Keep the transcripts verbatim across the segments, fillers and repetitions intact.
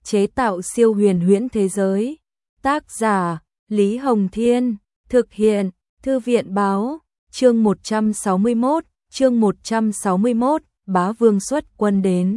chế tạo siêu huyền huyễn thế giới. Tác giả Lý Hồng Thiên, thực hiện Thư viện Báo. Chương một trăm sáu mươi mốt, chương một trăm sáu mươi mốt, Bá Vương xuất quân đến.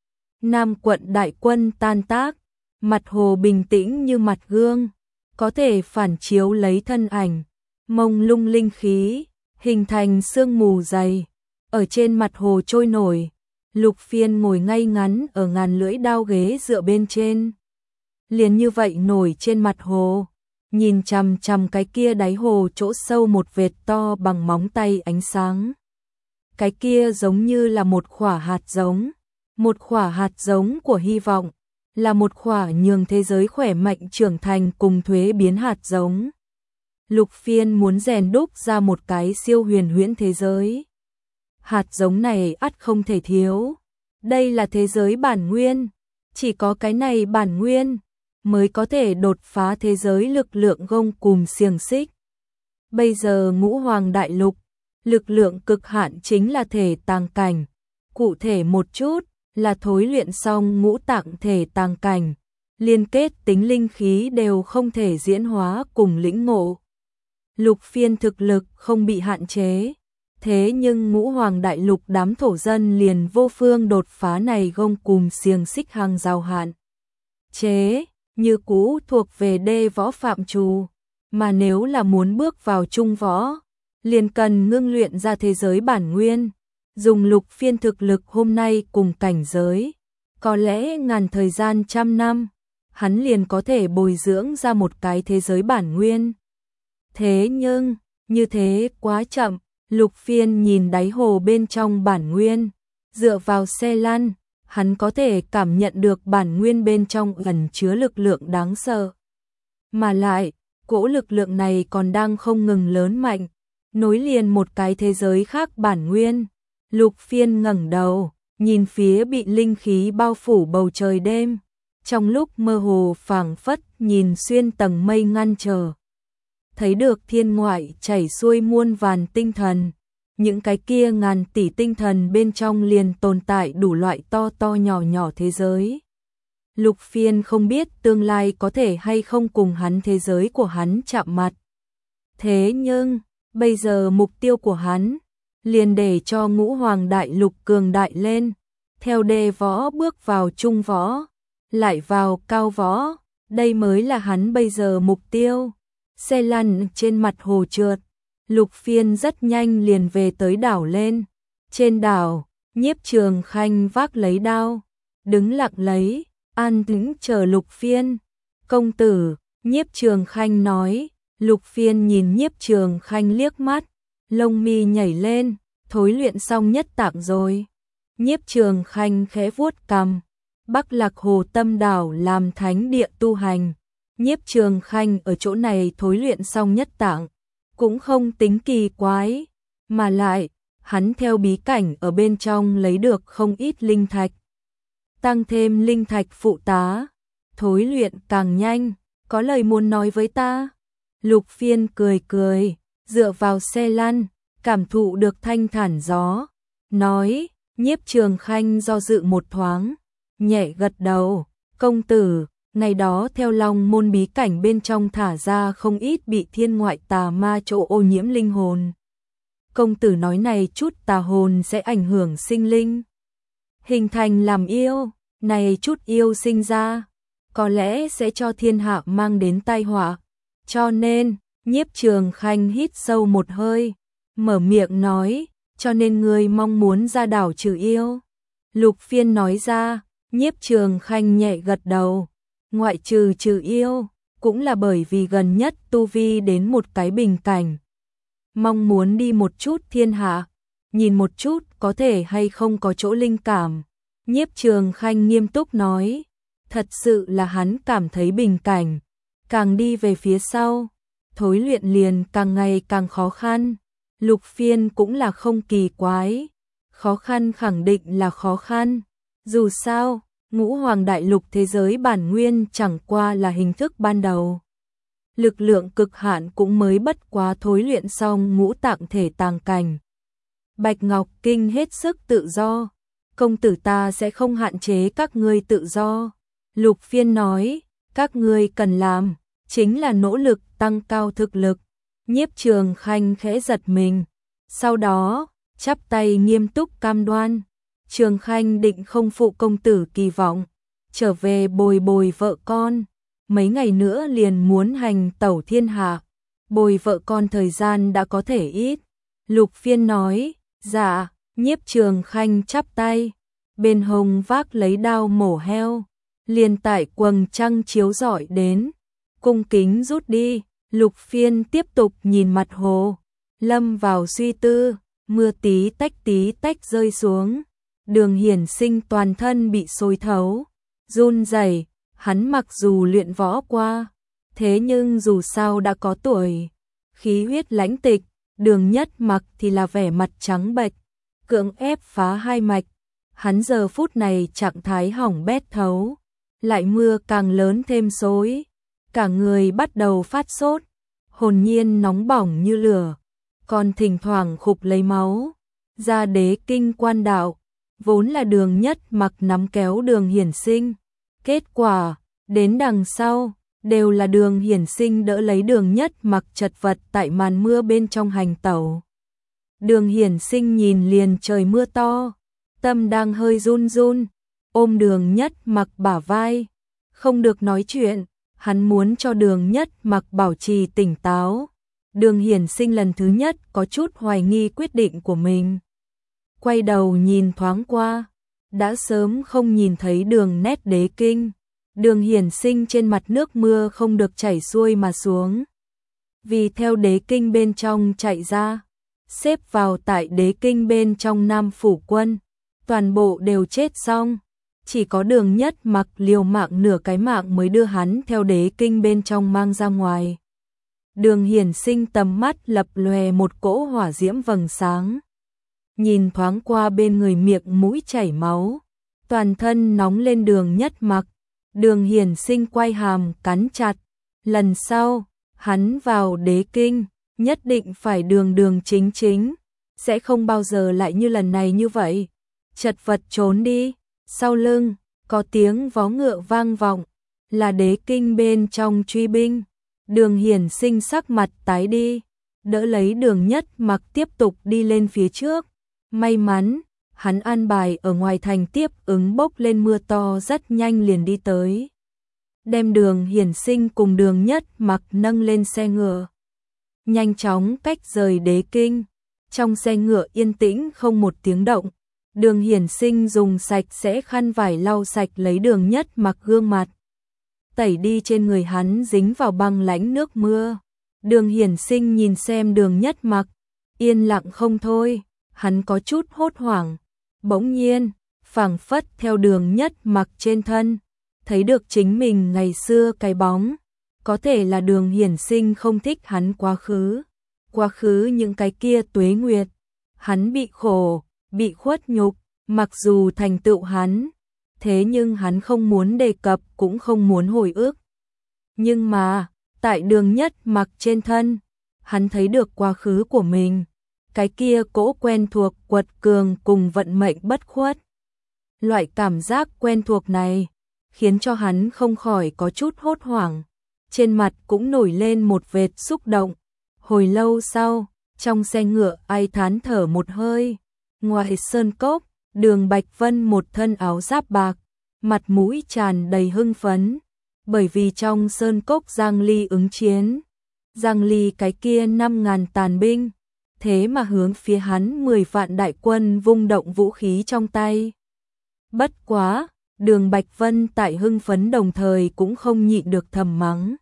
Nam quận đại quân tan tác, mặt hồ bình tĩnh như mặt gương, có thể phản chiếu lấy thân ảnh, mông lung linh khí, hình thành sương mù dày. Ở trên mặt hồ trôi nổi, Lục Phiên ngồi ngay ngắn ở ngàn lưỡi đao ghế dựa bên trên. Liền như vậy nổi trên mặt hồ, nhìn chằm chằm cái kia đáy hồ chỗ sâu một vệt to bằng móng tay ánh sáng. Cái kia giống như là một quả hạt giống, một quả hạt giống của hy vọng, là một quả nhường thế giới khỏe mạnh trưởng thành cùng thuế biến hạt giống. Lục Phiên muốn rèn đúc ra một cái siêu huyền huyễn thế giới. Hạt giống này ắt không thể thiếu. Đây là thế giới bản nguyên, chỉ có cái này bản nguyên mới có thể đột phá thế giới lực lượng gông cùm xiềng xích. Bây giờ Ngũ Hoàng Đại Lục, lực lượng cực hạn chính là thể tàng cảnh, cụ thể một chút là thối luyện xong ngũ tạng thể tàng cảnh, liên kết tính linh khí đều không thể diễn hóa cùng lĩnh ngộ. Lục Phiên thực lực không bị hạn chế, thế nhưng Ngũ Hoàng Đại Lục đám thổ dân liền vô phương đột phá này gông cùm xiềng xích hàng rào hạn chế, như cũ thuộc về đê võ phạm trù, mà nếu là muốn bước vào trung võ, liền cần ngưng luyện ra thế giới bản nguyên. Dùng Lục Phiên thực lực hôm nay cùng cảnh giới, có lẽ ngàn thời gian trăm năm, hắn liền có thể bồi dưỡng ra một cái thế giới bản nguyên. Thế nhưng, như thế quá chậm. Lục Phiên nhìn đáy hồ bên trong bản nguyên, dựa vào xe lăn, hắn có thể cảm nhận được bản nguyên bên trong ẩn chứa lực lượng đáng sợ. Mà lại, cỗ lực lượng này còn đang không ngừng lớn mạnh, nối liền một cái thế giới khác bản nguyên. Lục Phiên ngẩng đầu, nhìn phía bị linh khí bao phủ bầu trời đêm, trong lúc mơ hồ phảng phất nhìn xuyên tầng mây ngăn trở. Thấy được thiên ngoại chảy xuôi muôn vàn tinh thần, những cái kia ngàn tỷ tinh thần bên trong liền tồn tại đủ loại to to nhỏ nhỏ thế giới. Lục Phiên không biết tương lai có thể hay không cùng hắn thế giới của hắn chạm mặt. Thế nhưng, bây giờ mục tiêu của hắn, liền để cho Ngũ Hoàng Đại Lục cường đại lên, theo đê võ bước vào trung võ, lại vào cao võ, đây mới là hắn bây giờ mục tiêu. Xe lăn trên mặt hồ trượt, Lục Phiên rất nhanh liền về tới đảo lên. Trên đảo, Nhiếp Trường Khanh vác lấy đao, đứng lặng lấy, an tĩnh chờ Lục Phiên. Công tử, Nhiếp Trường Khanh nói. Lục Phiên nhìn Nhiếp Trường Khanh liếc mắt, lông mi nhảy lên, thối luyện xong nhất tạng rồi. Nhiếp Trường Khanh khẽ vuốt cằm, Bắc Lạc Hồ Tâm Đảo làm thánh địa tu hành. Nhiếp Trường Khanh ở chỗ này thối luyện xong nhất tạng, cũng không tính kỳ quái, mà lại, hắn theo bí cảnh ở bên trong lấy được không ít linh thạch. Tăng thêm linh thạch phụ tá, thối luyện càng nhanh, có lời muốn nói với ta. Lục Phiên cười cười, dựa vào xe lăn, cảm thụ được thanh thản gió, nói. Nhiếp Trường Khanh do dự một thoáng, nhẹ gật đầu. Công tử, ngày đó theo Long Môn bí cảnh bên trong thả ra không ít bị thiên ngoại tà ma chỗ ô nhiễm linh hồn. Công tử nói này chút tà hồn sẽ ảnh hưởng sinh linh, hình thành làm yêu, này chút yêu sinh ra, có lẽ sẽ cho thiên hạ mang đến tai họa. Cho nên, Nhiếp Trường Khanh hít sâu một hơi, mở miệng nói, cho nên ngươi mong muốn ra đảo trừ yêu. Lục Phiên nói ra. Nhiếp Trường Khanh nhẹ gật đầu, ngoại trừ trừ yêu, cũng là bởi vì gần nhất tu vi đến một cái bình cảnh. Mong muốn đi một chút thiên hạ, nhìn một chút có thể hay không có chỗ linh cảm. Nhiếp Trường Khanh nghiêm túc nói, thật sự là hắn cảm thấy bình cảnh, càng đi về phía sau, thối luyện liền càng ngày càng khó khăn. Lục Phiên cũng là không kỳ quái, khó khăn khẳng định là khó khăn. Dù sao, Ngũ Hoàng Đại Lục thế giới bản nguyên chẳng qua là hình thức ban đầu. Lực lượng cực hạn cũng mới bất quá thối luyện xong ngũ tạng thể tàng cảnh. Bạch Ngọc Kinh hết sức tự do, công tử ta sẽ không hạn chế các ngươi tự do. Lục Phiên nói, các ngươi cần làm, chính là nỗ lực tăng cao thực lực. Nhiếp Trường Khanh khẽ giật mình, sau đó, chắp tay nghiêm túc cam đoan. Trường Khanh định không phụ công tử kỳ vọng, trở về bồi bồi vợ con, mấy ngày nữa liền muốn hành tẩu thiên hạ, bồi vợ con thời gian đã có thể ít. Lục Phiên nói, dạ. Nhiếp Trường Khanh chắp tay, bên hông vác lấy đao mổ heo, liền tại quầng trăng chiếu rọi đến, cung kính rút đi. Lục Phiên tiếp tục nhìn mặt hồ, lâm vào suy tư, mưa tí tách tí tách rơi xuống, Đường Hiển Sinh toàn thân bị sôi thấu, run rẩy. Hắn mặc dù luyện võ qua, thế nhưng dù sao đã có tuổi, khí huyết lãnh tịch. Đường Nhất Mặc thì là vẻ mặt trắng bệch, cưỡng ép phá hai mạch, hắn giờ phút này trạng thái hỏng bét thấu, lại mưa càng lớn thêm xối, cả người bắt đầu phát sốt, hồn nhiên nóng bỏng như lửa, còn thỉnh thoảng khục lấy máu. Ra Đế Kinh quan đạo, vốn là Đường Nhất Mặc nắm kéo Đường Hiển Sinh, kết quả, đến đằng sau, đều là Đường Hiển Sinh đỡ lấy Đường Nhất Mặc chật vật tại màn mưa bên trong hành tẩu. Đường Hiển Sinh nhìn liền trời mưa to, tâm đang hơi run run, ôm Đường Nhất Mặc bả vai, không được nói chuyện, hắn muốn cho Đường Nhất Mặc bảo trì tỉnh táo. Đường Hiển Sinh lần thứ nhất có chút hoài nghi quyết định của mình. Quay đầu nhìn thoáng qua, đã sớm không nhìn thấy đường nét Đế Kinh. Đường Hiển Sinh trên mặt nước mưa không được chảy xuôi mà xuống, vì theo Đế Kinh bên trong chạy ra, xếp vào tại Đế Kinh bên trong Nam Phủ Quân, toàn bộ đều chết xong, chỉ có Đường Nhất Mặc liều mạng nửa cái mạng mới đưa hắn theo Đế Kinh bên trong mang ra ngoài. Đường Hiển Sinh tầm mắt lập lòe một cỗ hỏa diễm vầng sáng, nhìn thoáng qua bên người miệng mũi chảy máu, toàn thân nóng lên. Đường Nhất Mặc, Đường Hiển Sinh quay hàm cắn chặt, lần sau hắn vào Đế Kinh nhất định phải đường đường chính chính, sẽ không bao giờ lại như lần này như vậy. Chật vật trốn đi, sau lưng có tiếng vó ngựa vang vọng, là Đế Kinh bên trong truy binh. Đường Hiển Sinh sắc mặt tái đi, đỡ lấy Đường Nhất Mặc tiếp tục đi lên phía trước. May mắn, hắn an bài ở ngoài thành tiếp ứng bốc lên mưa to rất nhanh liền đi tới, đem Đường Hiển Sinh cùng Đường Nhất Mặc nâng lên xe ngựa, nhanh chóng cách rời Đế Kinh. Trong xe ngựa yên tĩnh không một tiếng động. Đường Hiển Sinh dùng sạch sẽ khăn vải lau sạch lấy Đường Nhất Mặc gương mặt, tẩy đi trên người hắn dính vào băng lãnh nước mưa. Đường Hiển Sinh nhìn xem Đường Nhất Mặc, yên lặng không thôi, hắn có chút hốt hoảng. Bỗng nhiên, phảng phất theo Đường Nhất Mặc trên thân, thấy được chính mình ngày xưa cái bóng. Có thể là Đường Hiển Sinh không thích hắn quá khứ. Quá khứ những cái kia tuế nguyệt, hắn bị khổ, bị khuất nhục, mặc dù thành tựu hắn, thế nhưng hắn không muốn đề cập cũng không muốn hồi ức. Nhưng mà, tại Đường Nhất Mặc trên thân, hắn thấy được quá khứ của mình, cái kia cỗ quen thuộc quật cường cùng vận mệnh bất khuất. Loại cảm giác quen thuộc này, khiến cho hắn không khỏi có chút hốt hoảng, trên mặt cũng nổi lên một vệt xúc động. Hồi lâu sau, trong xe ngựa ai thán thở một hơi, ngoài sơn cốc, Đường Bạch Vân một thân áo giáp bạc, mặt mũi tràn đầy hưng phấn, bởi vì trong sơn cốc Giang Ly ứng chiến. Giang Ly cái kia năm ngàn tàn binh, thế mà hướng phía hắn mười vạn đại quân vung động vũ khí trong tay. Bất quá, Đường Bạch Vân tại hưng phấn đồng thời cũng không nhịn được thầm mắng.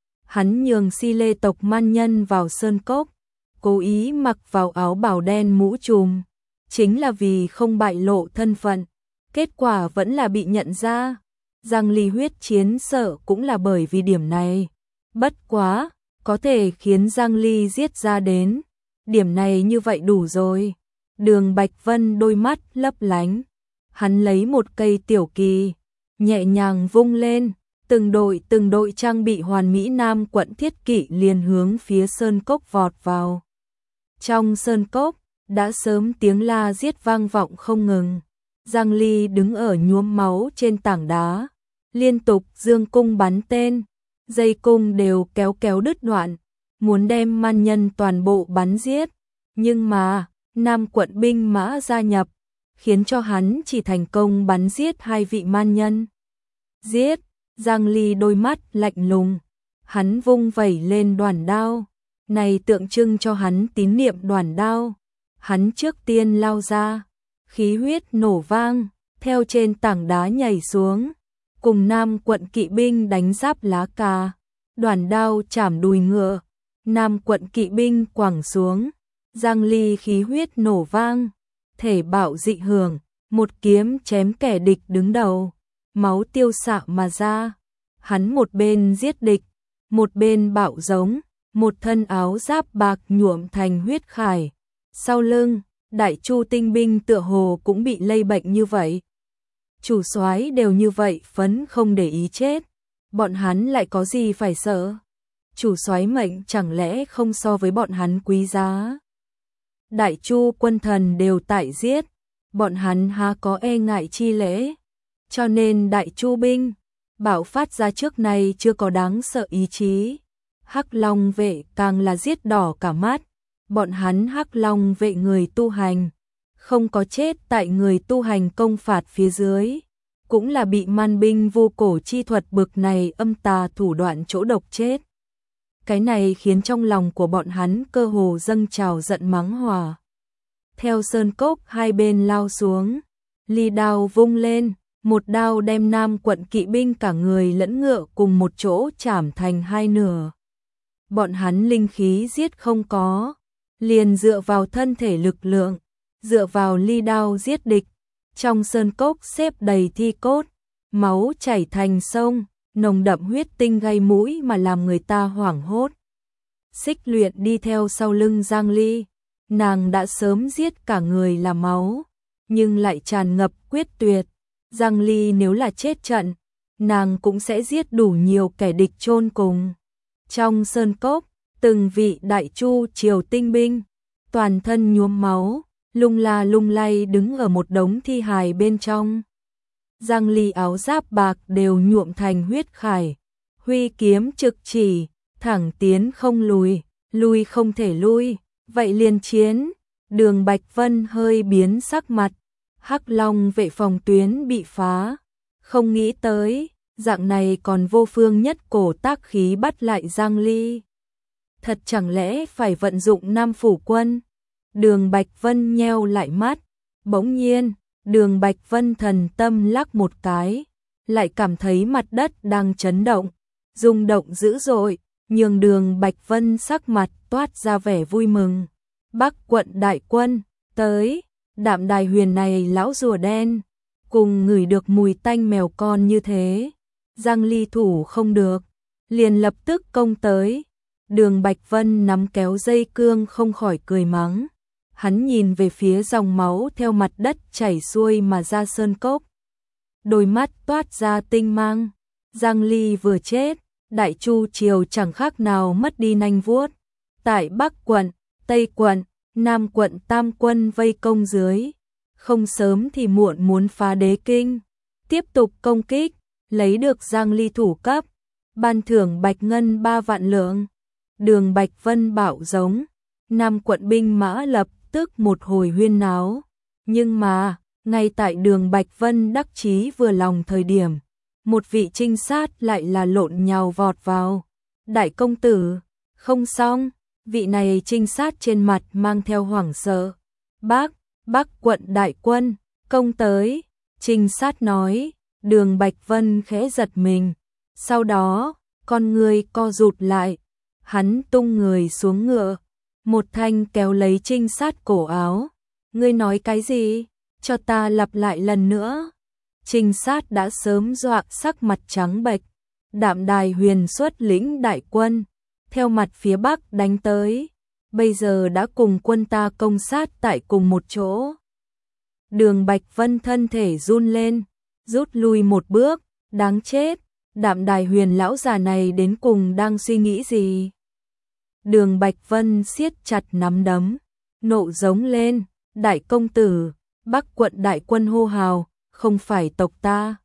Hắn nhường Si Lê tộc man nhân vào sơn cốc, cố ý mặc vào áo bào đen mũ trùm, chính là vì không bại lộ thân phận, kết quả vẫn là bị nhận ra. Giang Ly huyết chiến sợ cũng là bởi vì điểm này. Bất quá, có thể khiến Giang Ly giết ra đến, điểm này như vậy đủ rồi. Đường Bạch Vân đôi mắt lấp lánh, hắn lấy một cây tiểu kỳ, nhẹ nhàng vung lên, từng đội từng đội trang bị hoàn mỹ nam quận thiết kỵ liền hướng phía sơn cốc vọt vào. Trong sơn cốc, đã sớm tiếng la giết vang vọng không ngừng. Giang Ly đứng ở nhuốm máu trên tảng đá, liên tục dương cung bắn tên, dây cung đều kéo kéo đứt đoạn, muốn đem man nhân toàn bộ bắn giết, nhưng mà Nam quận binh mã gia nhập, khiến cho hắn chỉ thành công bắn giết hai vị man nhân. Giết, Giang Ly đôi mắt lạnh lùng, hắn vung vẩy lên đoản đao, này tượng trưng cho hắn tín niệm đoản đao. Hắn trước tiên lao ra, khí huyết nổ vang, theo trên tảng đá nhảy xuống, cùng Nam quận kỵ binh đánh giáp lá cà, đoản đao chảm đùi ngựa, Nam quận kỵ binh quẳng xuống, Giang Ly khí huyết nổ vang, thể bạo dị hưởng, một kiếm chém kẻ địch đứng đầu, máu tiêu xạ mà ra. Hắn một bên giết địch, một bên bạo giống, một thân áo giáp bạc nhuộm thành huyết khải. Sau lưng, Đại Chu tinh binh tựa hồ cũng bị lây bệnh như vậy. Chủ soái đều như vậy phấn không để ý chết, bọn hắn lại có gì phải sợ? Chủ soái mệnh chẳng lẽ không so với bọn hắn quý giá? Đại Chu quân thần đều tại giết, bọn hắn há có e ngại chi lễ? Cho nên Đại Chu binh bạo phát ra trước nay chưa có đáng sợ ý chí. Hắc Long vệ càng là giết đỏ cả mắt, bọn hắn Hắc Long vệ người tu hành, không có chết tại người tu hành công phạt phía dưới, cũng là bị man binh vô cổ chi thuật bực này âm tà thủ đoạn chỗ độc chết. Cái này khiến trong lòng của bọn hắn cơ hồ dâng trào giận mắng hòa. Theo sơn cốc hai bên lao xuống, ly đao vung lên, một đao đem Nam quận kỵ binh cả người lẫn ngựa cùng một chỗ chảm thành hai nửa. Bọn hắn linh khí giết không có, liền dựa vào thân thể lực lượng, dựa vào ly đao giết địch. Trong sơn cốc xếp đầy thi cốt, máu chảy thành sông, nồng đậm huyết tinh gây mũi mà làm người ta hoảng hốt. Xích Luyện đi theo sau lưng Giang Ly, nàng đã sớm giết cả người là máu, nhưng lại tràn ngập quyết tuyệt. Giang Ly nếu là chết trận, nàng cũng sẽ giết đủ nhiều kẻ địch chôn cùng. Trong sơn cốc, từng vị Đại Chu triều tinh binh, toàn thân nhuốm máu, lung la lung lay đứng ở một đống thi hài bên trong. Giang Ly áo giáp bạc đều nhuộm thành huyết khải, huy kiếm trực chỉ, thẳng tiến không lùi, lui không thể lui, vậy liền chiến. Đường Bạch Vân hơi biến sắc mặt, Hắc Long vệ phòng tuyến bị phá, không nghĩ tới, dạng này còn vô phương nhất cổ tác khí bắt lại Giang Ly. Thật chẳng lẽ phải vận dụng Nam phủ quân? Đường Bạch Vân nheo lại mắt, bỗng nhiên, Đường Bạch Vân thần tâm lắc một cái, lại cảm thấy mặt đất đang chấn động, rung động dữ dội, nhường Đường Bạch Vân sắc mặt toát ra vẻ vui mừng. Bắc quận đại quân, tới, Đạm Đài Huyền này lão rùa đen, cùng ngửi được mùi tanh mèo con như thế. Giang Ly thủ không được, liền lập tức công tới. Đường Bạch Vân nắm kéo dây cương không khỏi cười mắng. Hắn nhìn về phía dòng máu theo mặt đất chảy xuôi mà ra sơn cốc. Đôi mắt toát ra tinh mang. Giang Ly vừa chết, Đại Chu triều chẳng khác nào mất đi nanh vuốt. Tại Bắc quận, Tây quận, Nam quận tam quân vây công dưới. Không sớm thì muộn muốn phá đế kinh. Tiếp tục công kích, lấy được Giang Ly thủ cấp. Ban thưởng bạch ngân ba vạn lượng. Đường Bạch Vân bạo giống. Nam quận binh mã lập tức một hồi huyên náo. Nhưng mà, ngay tại đường Bạch Vân đắc chí vừa lòng thời điểm, một vị trinh sát lại là lộn nhào vọt vào. Đại công tử, không xong, vị này trinh sát trên mặt mang theo hoảng sợ. Bác, Bắc quận đại quân, công tới, trinh sát nói. Đường Bạch Vân khẽ giật mình, sau đó, con người co rụt lại, hắn tung người xuống ngựa, một thanh kéo lấy trinh sát cổ áo. Ngươi nói cái gì? Cho ta lặp lại lần nữa. Trinh sát đã sớm dọa sắc mặt trắng bệch. Đạm Đài Huyền xuất lĩnh đại quân, theo mặt phía bắc đánh tới, bây giờ đã cùng quân ta công sát tại cùng một chỗ. Đường Bạch Vân thân thể run lên, rút lui một bước, đáng chết, Đạm Đài Huyền lão già này đến cùng đang suy nghĩ gì? Đường Bạch Vân siết chặt nắm đấm, nộ giống lên, đại công tử, Bắc quận đại quân hô hào, không phải tộc ta.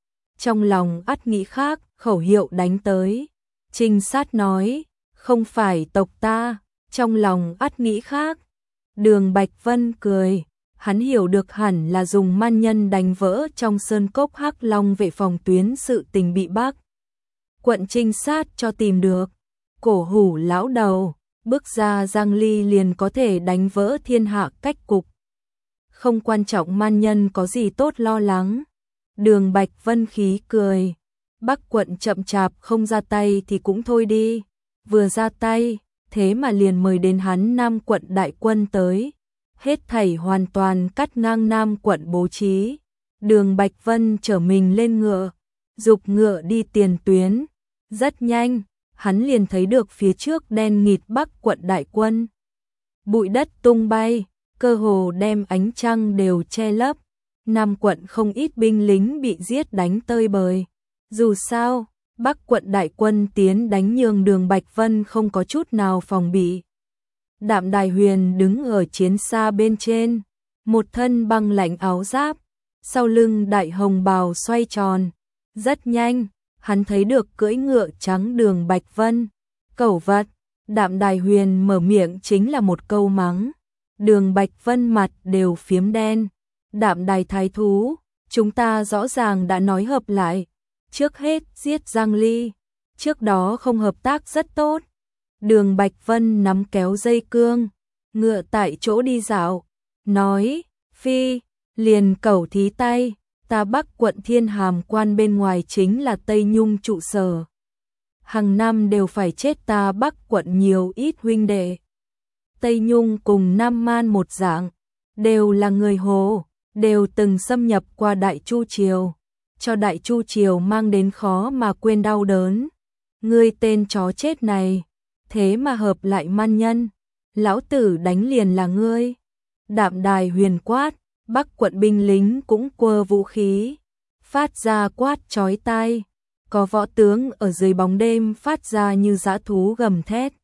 trong lòng ắt nghĩ khác, khẩu hiệu đánh tới. Trinh sát nói, không phải tộc ta, trong lòng ắt nghĩ khác. Đường Bạch Vân cười, hắn hiểu được hẳn là dùng man nhân đánh vỡ trong sơn cốc Hắc Long vệ phòng tuyến sự tình bị Bắc quận trinh sát cho tìm được. Cổ hủ lão đầu, bước ra Giang Ly liền có thể đánh vỡ thiên hạ cách cục. Không quan trọng man nhân có gì tốt lo lắng. Đường Bạch Vân khí cười, Bắc quận chậm chạp không ra tay thì cũng thôi đi, vừa ra tay, thế mà liền mời đến hắn Nam quận đại quân tới, hết thảy hoàn toàn cắt ngang Nam quận bố trí. Đường Bạch Vân trở mình lên ngựa, dục ngựa đi tiền tuyến, rất nhanh, hắn liền thấy được phía trước đen nghịt Bắc quận đại quân. Bụi đất tung bay, cơ hồ đem ánh trăng đều che lấp. Nam quận không ít binh lính bị giết đánh tơi bời. Dù sao, Bắc quận đại quân tiến đánh nhường Đường Bạch Vân không có chút nào phòng bị. Đạm Đài Huyền đứng ở chiến xa bên trên, một thân băng lạnh áo giáp, sau lưng đại hồng bào xoay tròn. Rất nhanh, hắn thấy được cưỡi ngựa trắng Đường Bạch Vân. Cẩu vật, Đạm Đài Huyền mở miệng chính là một câu mắng. Đường Bạch Vân mặt đều phiếm đen. Đạm Đài thái thú, chúng ta rõ ràng đã nói hợp lại. Trước hết giết Giang Ly, trước đó không hợp tác rất tốt. Đường Bạch Vân nắm kéo dây cương, ngựa tại chỗ đi dạo, nói, phi, liền cẩu thí tay, ta Bắc quận Thiên Hàm quan bên ngoài chính là Tây Nhung trụ sở. Hàng năm đều phải chết ta Bắc quận nhiều ít huynh đệ. Tây Nhung cùng Nam Man một dạng, đều là người Hồ, đều từng xâm nhập qua Đại Chu Triều, cho Đại Chu Triều mang đến khó mà quên đau đớn. Ngươi tên chó chết này, thế mà hợp lại man nhân, lão tử đánh liền là ngươi. Đạm Đài Huyền quát, Bắc quận binh lính cũng quơ vũ khí, phát ra quát chói tai, có võ tướng ở dưới bóng đêm phát ra như dã thú gầm thét.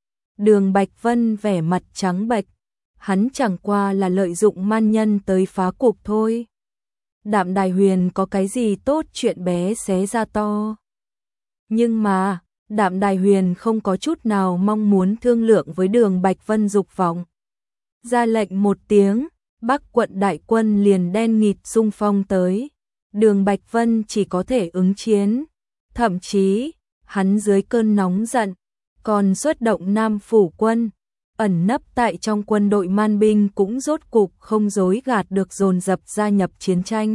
Đường Bạch Vân vẻ mặt trắng bệch, hắn chẳng qua là lợi dụng man nhân tới phá cục thôi. Đạm Đài Huyền có cái gì tốt chuyện bé xé ra to. Nhưng mà, Đạm Đài Huyền không có chút nào mong muốn thương lượng với Đường Bạch Vân dục vọng. Ra lệnh một tiếng, Bắc quận đại quân liền đen nghịt xung phong tới. Đường Bạch Vân chỉ có thể ứng chiến. Thậm chí, hắn dưới cơn nóng giận, còn xuất động Nam phủ quân, ẩn nấp tại trong quân đội man binh cũng rốt cục không dối gạt được dồn dập gia nhập chiến tranh.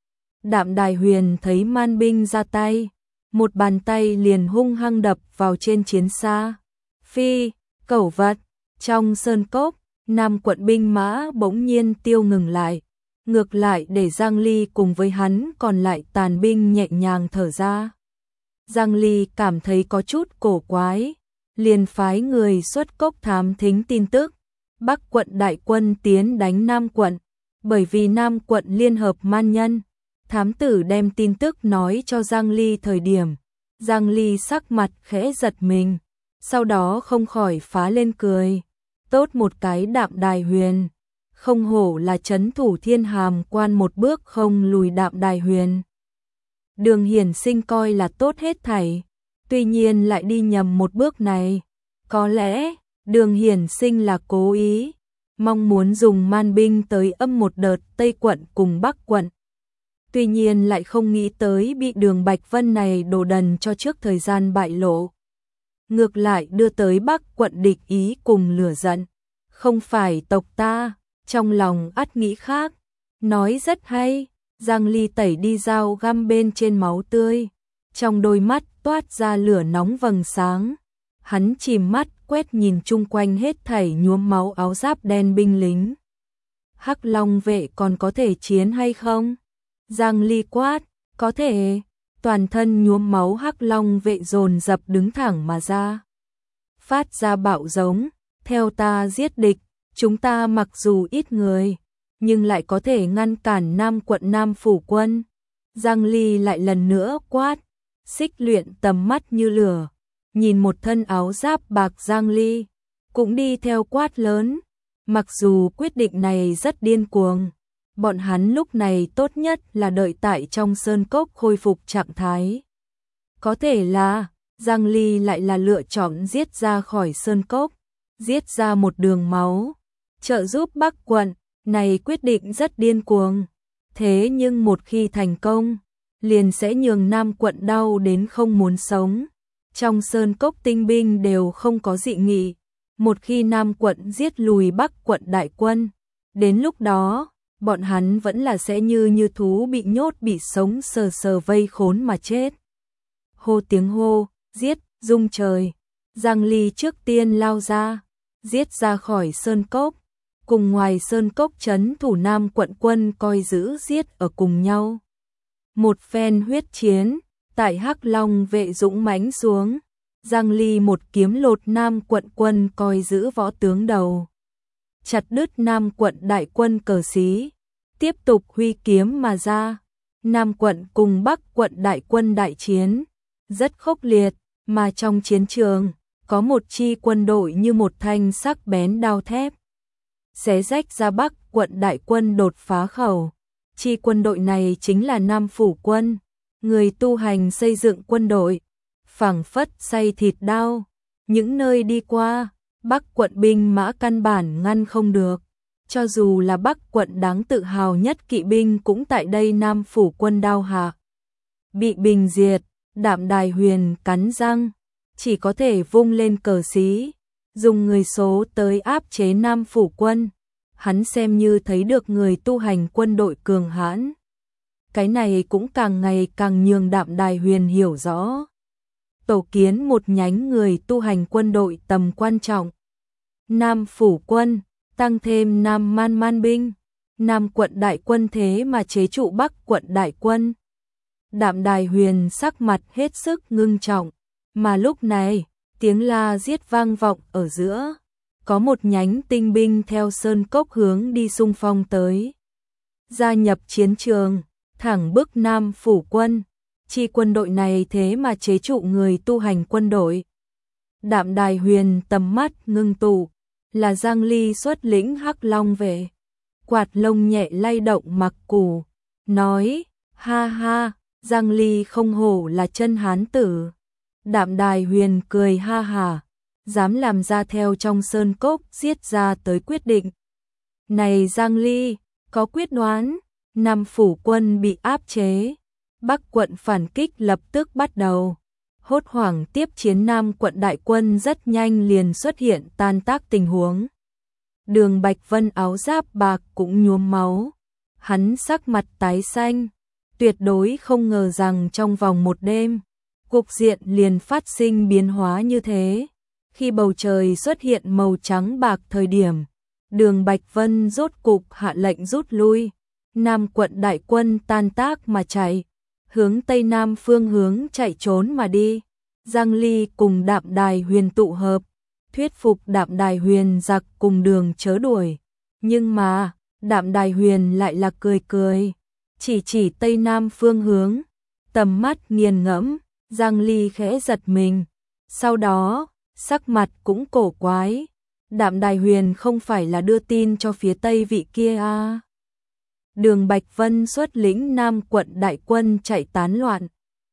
Đạm Đài Huyền thấy man binh ra tay, một bàn tay liền hung hăng đập vào trên chiến xa. Phi, cẩu vật, trong sơn cốc, Nam quận binh mã bỗng nhiên tiêu ngừng lại, ngược lại để Giang Ly cùng với hắn còn lại tàn binh nhẹ nhàng thở ra. Giang Ly cảm thấy có chút cổ quái, liền phái người xuất cốc thám thính tin tức. Bắc quận đại quân tiến đánh Nam quận, bởi vì Nam quận liên hợp man nhân. Thám tử đem tin tức nói cho Giang Ly thời điểm, Giang Ly sắc mặt khẽ giật mình, sau đó không khỏi phá lên cười. Tốt một cái Đạm Đài Huyền, không hổ là trấn thủ Thiên Hàm quan một bước không lùi Đạm Đài Huyền. Đường Hiển Sinh coi là tốt hết thảy, tuy nhiên lại đi nhầm một bước này. Có lẽ, Đường Hiển Sinh là cố ý, mong muốn dùng man binh tới âm một đợt Tây quận cùng Bắc quận. Tuy nhiên lại không nghĩ tới bị Đường Bạch Vân này đồ đần cho trước thời gian bại lộ. Ngược lại đưa tới Bắc quận địch ý cùng lửa giận. Không phải tộc ta, trong lòng ắt nghĩ khác. Nói rất hay, Giang Ly tẩy đi dao găm bên trên máu tươi. Trong đôi mắt toát ra lửa nóng vầng sáng. Hắn chìm mắt quét nhìn chung quanh hết thảy nhuốm máu áo giáp đen binh lính. Hắc Long vệ còn có thể chiến hay không? Giang Ly quát, có thể. Toàn thân nhuốm máu Hắc Long vệ dồn dập đứng thẳng mà ra. Phát ra bạo giống, theo ta giết địch, chúng ta mặc dù ít người, nhưng lại có thể ngăn cản Nam quận Nam phủ quân. Giang Ly lại lần nữa quát, Xích Luyện tầm mắt như lửa, nhìn một thân áo giáp bạc Giang Ly, cũng đi theo quát lớn. Mặc dù quyết định này rất điên cuồng, bọn hắn lúc này tốt nhất là đợi tại trong sơn cốc khôi phục trạng thái. Có thể là, Giang Ly lại là lựa chọn giết ra khỏi sơn cốc, giết ra một đường máu, trợ giúp Bắc quận, này quyết định rất điên cuồng. Thế nhưng một khi thành công, liền sẽ nhường Nam quận đau đến không muốn sống. Trong sơn cốc tinh binh đều không có dị nghị. Một khi Nam quận giết lùi Bắc quận đại quân, đến lúc đó, bọn hắn vẫn là sẽ như như thú bị nhốt bị sống sờ sờ vây khốn mà chết. Hô tiếng hô, giết, rung trời. Giang Ly trước tiên lao ra, giết ra khỏi sơn cốc, cùng ngoài sơn cốc trấn thủ Nam quận quân coi giữ giết ở cùng nhau. Một phen huyết chiến, tại Hắc Long vệ dũng mãnh xuống, Giang Ly một kiếm lột Nam quận quân coi giữ võ tướng đầu, chặt đứt Nam quận đại quân cờ xí, tiếp tục huy kiếm mà ra. Nam quận cùng Bắc quận đại quân đại chiến, rất khốc liệt, mà trong chiến trường, có một chi quân đội như một thanh sắc bén đao thép, xé rách ra Bắc quận đại quân đột phá khẩu. Chi quân đội này chính là Nam phủ quân, người tu hành xây dựng quân đội, phảng phất xay thịt đao, những nơi đi qua, Bắc quận binh mã căn bản ngăn không được. Cho dù là Bắc quận đáng tự hào nhất kỵ binh cũng tại đây Nam phủ quân đao hạ bị bình diệt. Đạm Đài Huyền cắn răng, chỉ có thể vung lên cờ xí, dùng người số tới áp chế Nam phủ quân. Hắn xem như thấy được người tu hành quân đội cường hãn. Cái này cũng càng ngày càng nhường Đạm Đài Huyền hiểu rõ. Tổ kiến một nhánh người tu hành quân đội tầm quan trọng. Nam phủ quân, tăng thêm Nam man man binh, Nam quận đại quân thế mà chế trụ Bắc quận đại quân. Đạm Đài Huyền sắc mặt hết sức ngưng trọng, mà lúc này, tiếng la giết vang vọng ở giữa, có một nhánh tinh binh theo sơn cốc hướng đi xung phong tới. Gia nhập chiến trường, thẳng bức Nam phủ quân, chi quân đội này thế mà chế trụ người tu hành quân đội. Đạm Đài Huyền tầm mắt ngưng tụ, là Giang Ly xuất lĩnh Hắc Long về, quạt lông nhẹ lay động mặc cù, nói, ha ha. Giang Ly không hổ là chân hán tử. Đạm Đài Huyền cười ha hà, dám làm ra theo trong sơn cốc giết ra tới quyết định. Này Giang Ly, có quyết đoán, Nam phủ quân bị áp chế, Bắc quận phản kích lập tức bắt đầu. Hốt hoảng tiếp chiến Nam quận đại quân rất nhanh liền xuất hiện tan tác tình huống. Đường Bạch Vân áo giáp bạc cũng nhuốm máu, hắn sắc mặt tái xanh. Tuyệt đối không ngờ rằng trong vòng một đêm, cục diện liền phát sinh biến hóa như thế. Khi bầu trời xuất hiện màu trắng bạc thời điểm, Đường Bạch Vân rốt cục hạ lệnh rút lui. Nam quận đại quân tan tác mà chạy, hướng Tây Nam phương hướng chạy trốn mà đi. Giang Ly cùng Đạm Đài Huyền tụ hợp, thuyết phục Đạm Đài Huyền giặc cùng đường chớ đuổi. Nhưng mà, Đạm Đài Huyền lại là cười cười. Chỉ chỉ Tây Nam phương hướng, tầm mắt nghiền ngẫm, Giang Ly khẽ giật mình. Sau đó, sắc mặt cũng cổ quái. Đạm Đài Huyền không phải là đưa tin cho phía Tây vị kia à. Đường Bạch Vân xuất lĩnh Nam quận đại quân chạy tán loạn.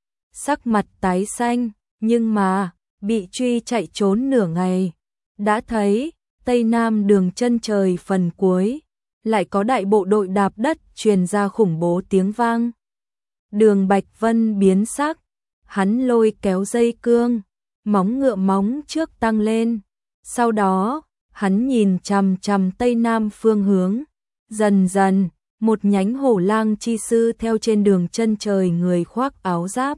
Sắc mặt tái xanh, nhưng mà, bị truy chạy trốn nửa ngày. Đã thấy, Tây Nam đường chân trời phần cuối. Lại có đại bộ đội đạp đất truyền ra khủng bố tiếng vang. Đường Bạch Vân biến sắc, hắn lôi kéo dây cương, móng ngựa móng trước tăng lên. Sau đó, hắn nhìn chằm chằm Tây Nam phương hướng. Dần dần, một nhánh hổ lang chi sư theo trên đường chân trời người khoác áo giáp.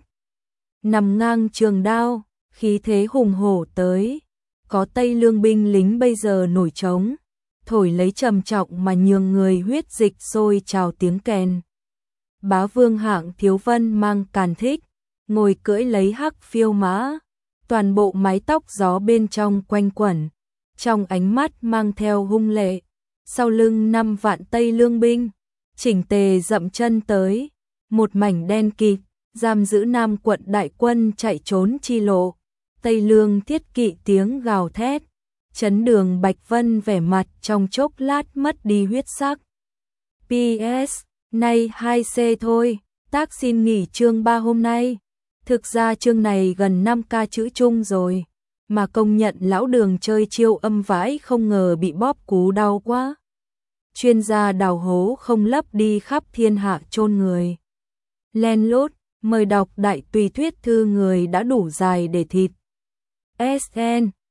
Nằm ngang trường đao, khí thế hùng hổ tới. Có Tây Lương binh lính bây giờ nổi trống. Thổi lấy trầm trọng mà nhường người huyết dịch sôi trào tiếng kèn. Bá vương hạng Thiếu Vân mang càn thích, ngồi cưỡi lấy hắc phiêu mã, toàn bộ mái tóc gió bên trong quanh quẩn, trong ánh mắt mang theo hung lệ. Sau lưng năm vạn Tây Lương binh, chỉnh tề dậm chân tới, một mảnh đen kịt, giam giữ Nam quận đại quân chạy trốn chi lộ. Tây Lương thiết kỵ tiếng gào thét. Chấn Đường Bạch Vân vẻ mặt trong chốc lát mất đi huyết sắc. pê ét, nay hai C thôi, tác xin nghỉ chương ba hôm nay. Thực ra chương này gần năm ca chữ chung rồi, mà công nhận lão Đường chơi chiêu âm vãi không ngờ bị bóp cú đau quá. Chuyên gia đào hố không lấp đi khắp thiên hạ chôn người. Len lút, mời đọc đại tùy thuyết thư người đã đủ dài để thịt. ét en